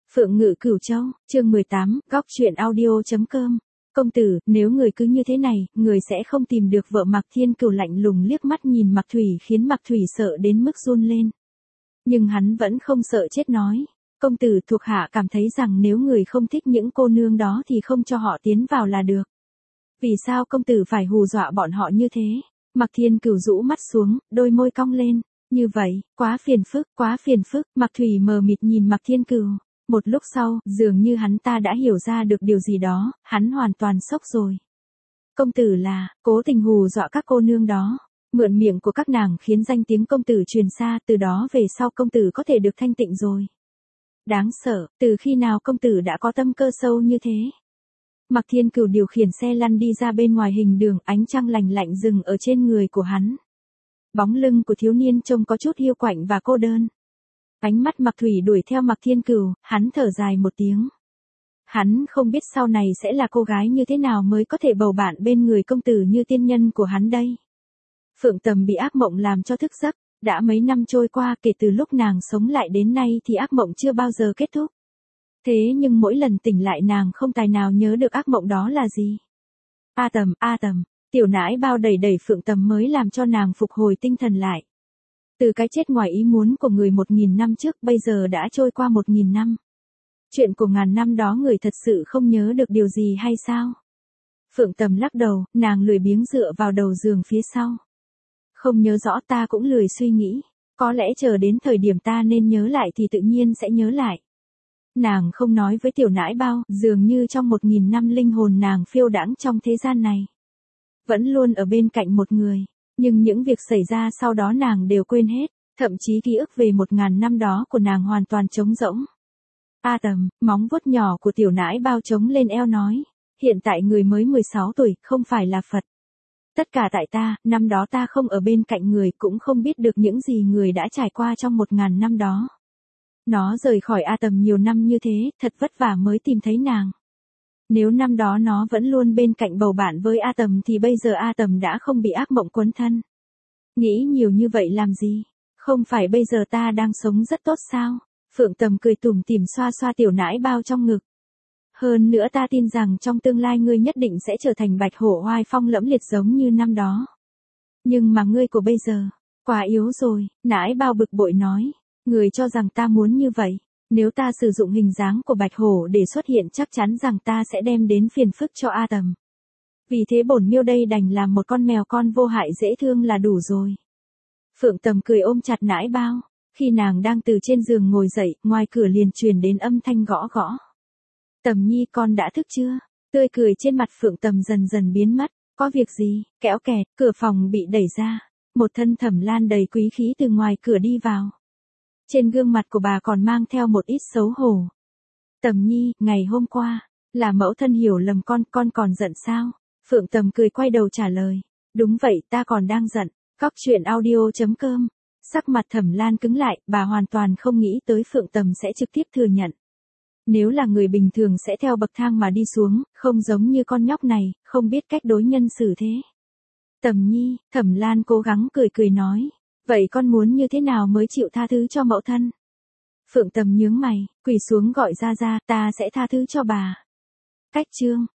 Phượng Ngự Cửu Châu, chương 18, góc truyện audio.com. Công tử, nếu người cứ như thế này, người sẽ không tìm được vợ. Mạc Thiên Cửu lạnh lùng liếc mắt nhìn Mạc Thủy khiến Mạc Thủy sợ đến mức run lên. Nhưng hắn vẫn không sợ chết nói. Công tử, thuộc hạ cảm thấy rằng nếu người không thích những cô nương đó thì không cho họ tiến vào là được. Vì sao công tử phải hù dọa bọn họ như thế? Mạc Thiên Cửu rũ mắt xuống, đôi môi cong lên. Như vậy, quá phiền phức, quá phiền phức. Mạc Thủy mờ mịt nhìn Mạc Thiên Cửu. Một lúc sau, dường như hắn ta đã hiểu ra được điều gì đó, hắn hoàn toàn sốc rồi. Công tử là, cố tình hù dọa các cô nương đó. Mượn miệng của các nàng khiến danh tiếng công tử truyền xa, từ đó về sau công tử có thể được thanh tịnh rồi. Đáng sợ, từ khi nào công tử đã có tâm cơ sâu như thế? Mạc Thiên Cửu điều khiển xe lăn đi ra bên ngoài hình đường, ánh trăng lành lạnh dừng ở trên người của hắn. Bóng lưng của thiếu niên trông có chút hiu quạnh và cô đơn. Ánh mắt Mạc Thủy đuổi theo Mạc Thiên Cửu, hắn thở dài một tiếng. Hắn không biết sau này sẽ là cô gái như thế nào mới có thể bầu bạn bên người công tử như tiên nhân của hắn đây. Phượng Tầm bị ác mộng làm cho thức giấc, đã mấy năm trôi qua kể từ lúc nàng sống lại đến nay thì ác mộng chưa bao giờ kết thúc. Thế nhưng mỗi lần tỉnh lại nàng không tài nào nhớ được ác mộng đó là gì. A Tầm, tiểu nãi bao đẩy Phượng Tầm mới làm cho nàng phục hồi tinh thần lại. Từ cái chết ngoài ý muốn của người 1000 năm trước bây giờ đã trôi qua 1000 năm. Chuyện của ngàn năm đó người thật sự không nhớ được điều gì hay sao? Phượng Tầm lắc đầu, nàng lười biếng dựa vào đầu giường phía sau. Không nhớ rõ, ta cũng lười suy nghĩ. Có lẽ chờ đến thời điểm ta nên nhớ lại thì tự nhiên sẽ nhớ lại. Nàng không nói với tiểu nãi bao, dường như trong 1000 năm linh hồn nàng phiêu đãng trong thế gian này. Vẫn luôn ở bên cạnh một người. Nhưng những việc xảy ra sau đó nàng đều quên hết, thậm chí ký ức về 1000 năm đó của nàng hoàn toàn trống rỗng. A Tầm, móng vuốt nhỏ của tiểu nãi bao trống lên eo nói, hiện tại người mới 16 tuổi, không phải là Phật. Tất cả tại ta, năm đó ta không ở bên cạnh người cũng không biết được những gì người đã trải qua trong 1000 năm đó. Nó rời khỏi A Tầm nhiều năm như thế, thật vất vả mới tìm thấy nàng. Nếu năm đó nó vẫn luôn bên cạnh bầu bạn với A Tầm thì bây giờ A Tầm đã không bị ác mộng quấn thân. Nghĩ nhiều như vậy làm gì? Không phải bây giờ ta đang sống rất tốt sao? Phượng Tầm cười tủm tỉm xoa xoa tiểu nãi bao trong ngực. Hơn nữa ta tin rằng trong tương lai ngươi nhất định sẽ trở thành bạch hổ oai phong lẫm liệt giống như năm đó. Nhưng mà ngươi của bây giờ, quá yếu rồi, nãi bao bực bội nói. Người cho rằng ta muốn như vậy. Nếu ta sử dụng hình dáng của bạch hổ để xuất hiện chắc chắn rằng ta sẽ đem đến phiền phức cho A Tầm. Vì thế bổn miêu đây đành làm một con mèo con vô hại dễ thương là đủ rồi. Phượng Tầm cười ôm chặt nãi bao. Khi nàng đang từ trên giường ngồi dậy, ngoài cửa liền truyền đến âm thanh gõ gõ. Tầm nhi, con đã thức chưa? Tươi cười trên mặt Phượng Tầm dần dần biến mất. Có việc gì? Kéo kẹt, cửa phòng bị đẩy ra. Một thân Thẩm Lan đầy quý khí từ ngoài cửa đi vào. Trên gương mặt của bà còn mang theo một ít xấu hổ. Tầm nhi, ngày hôm qua, là mẫu thân hiểu lầm con còn giận sao? Phượng Tầm cười quay đầu trả lời. Đúng vậy, ta còn đang giận. Góc truyện audio.com. Sắc mặt Thẩm Lan cứng lại, bà hoàn toàn không nghĩ tới Phượng Tầm sẽ trực tiếp thừa nhận. Nếu là người bình thường sẽ theo bậc thang mà đi xuống, không giống như con nhóc này, không biết cách đối nhân xử thế. Tầm nhi, Thẩm Lan cố gắng cười nói. Vậy con muốn như thế nào mới chịu tha thứ cho mẫu thân? Phượng Tầm nhướng mày, quỳ xuống gọi ra, ta sẽ tha thứ cho bà. Cách chương,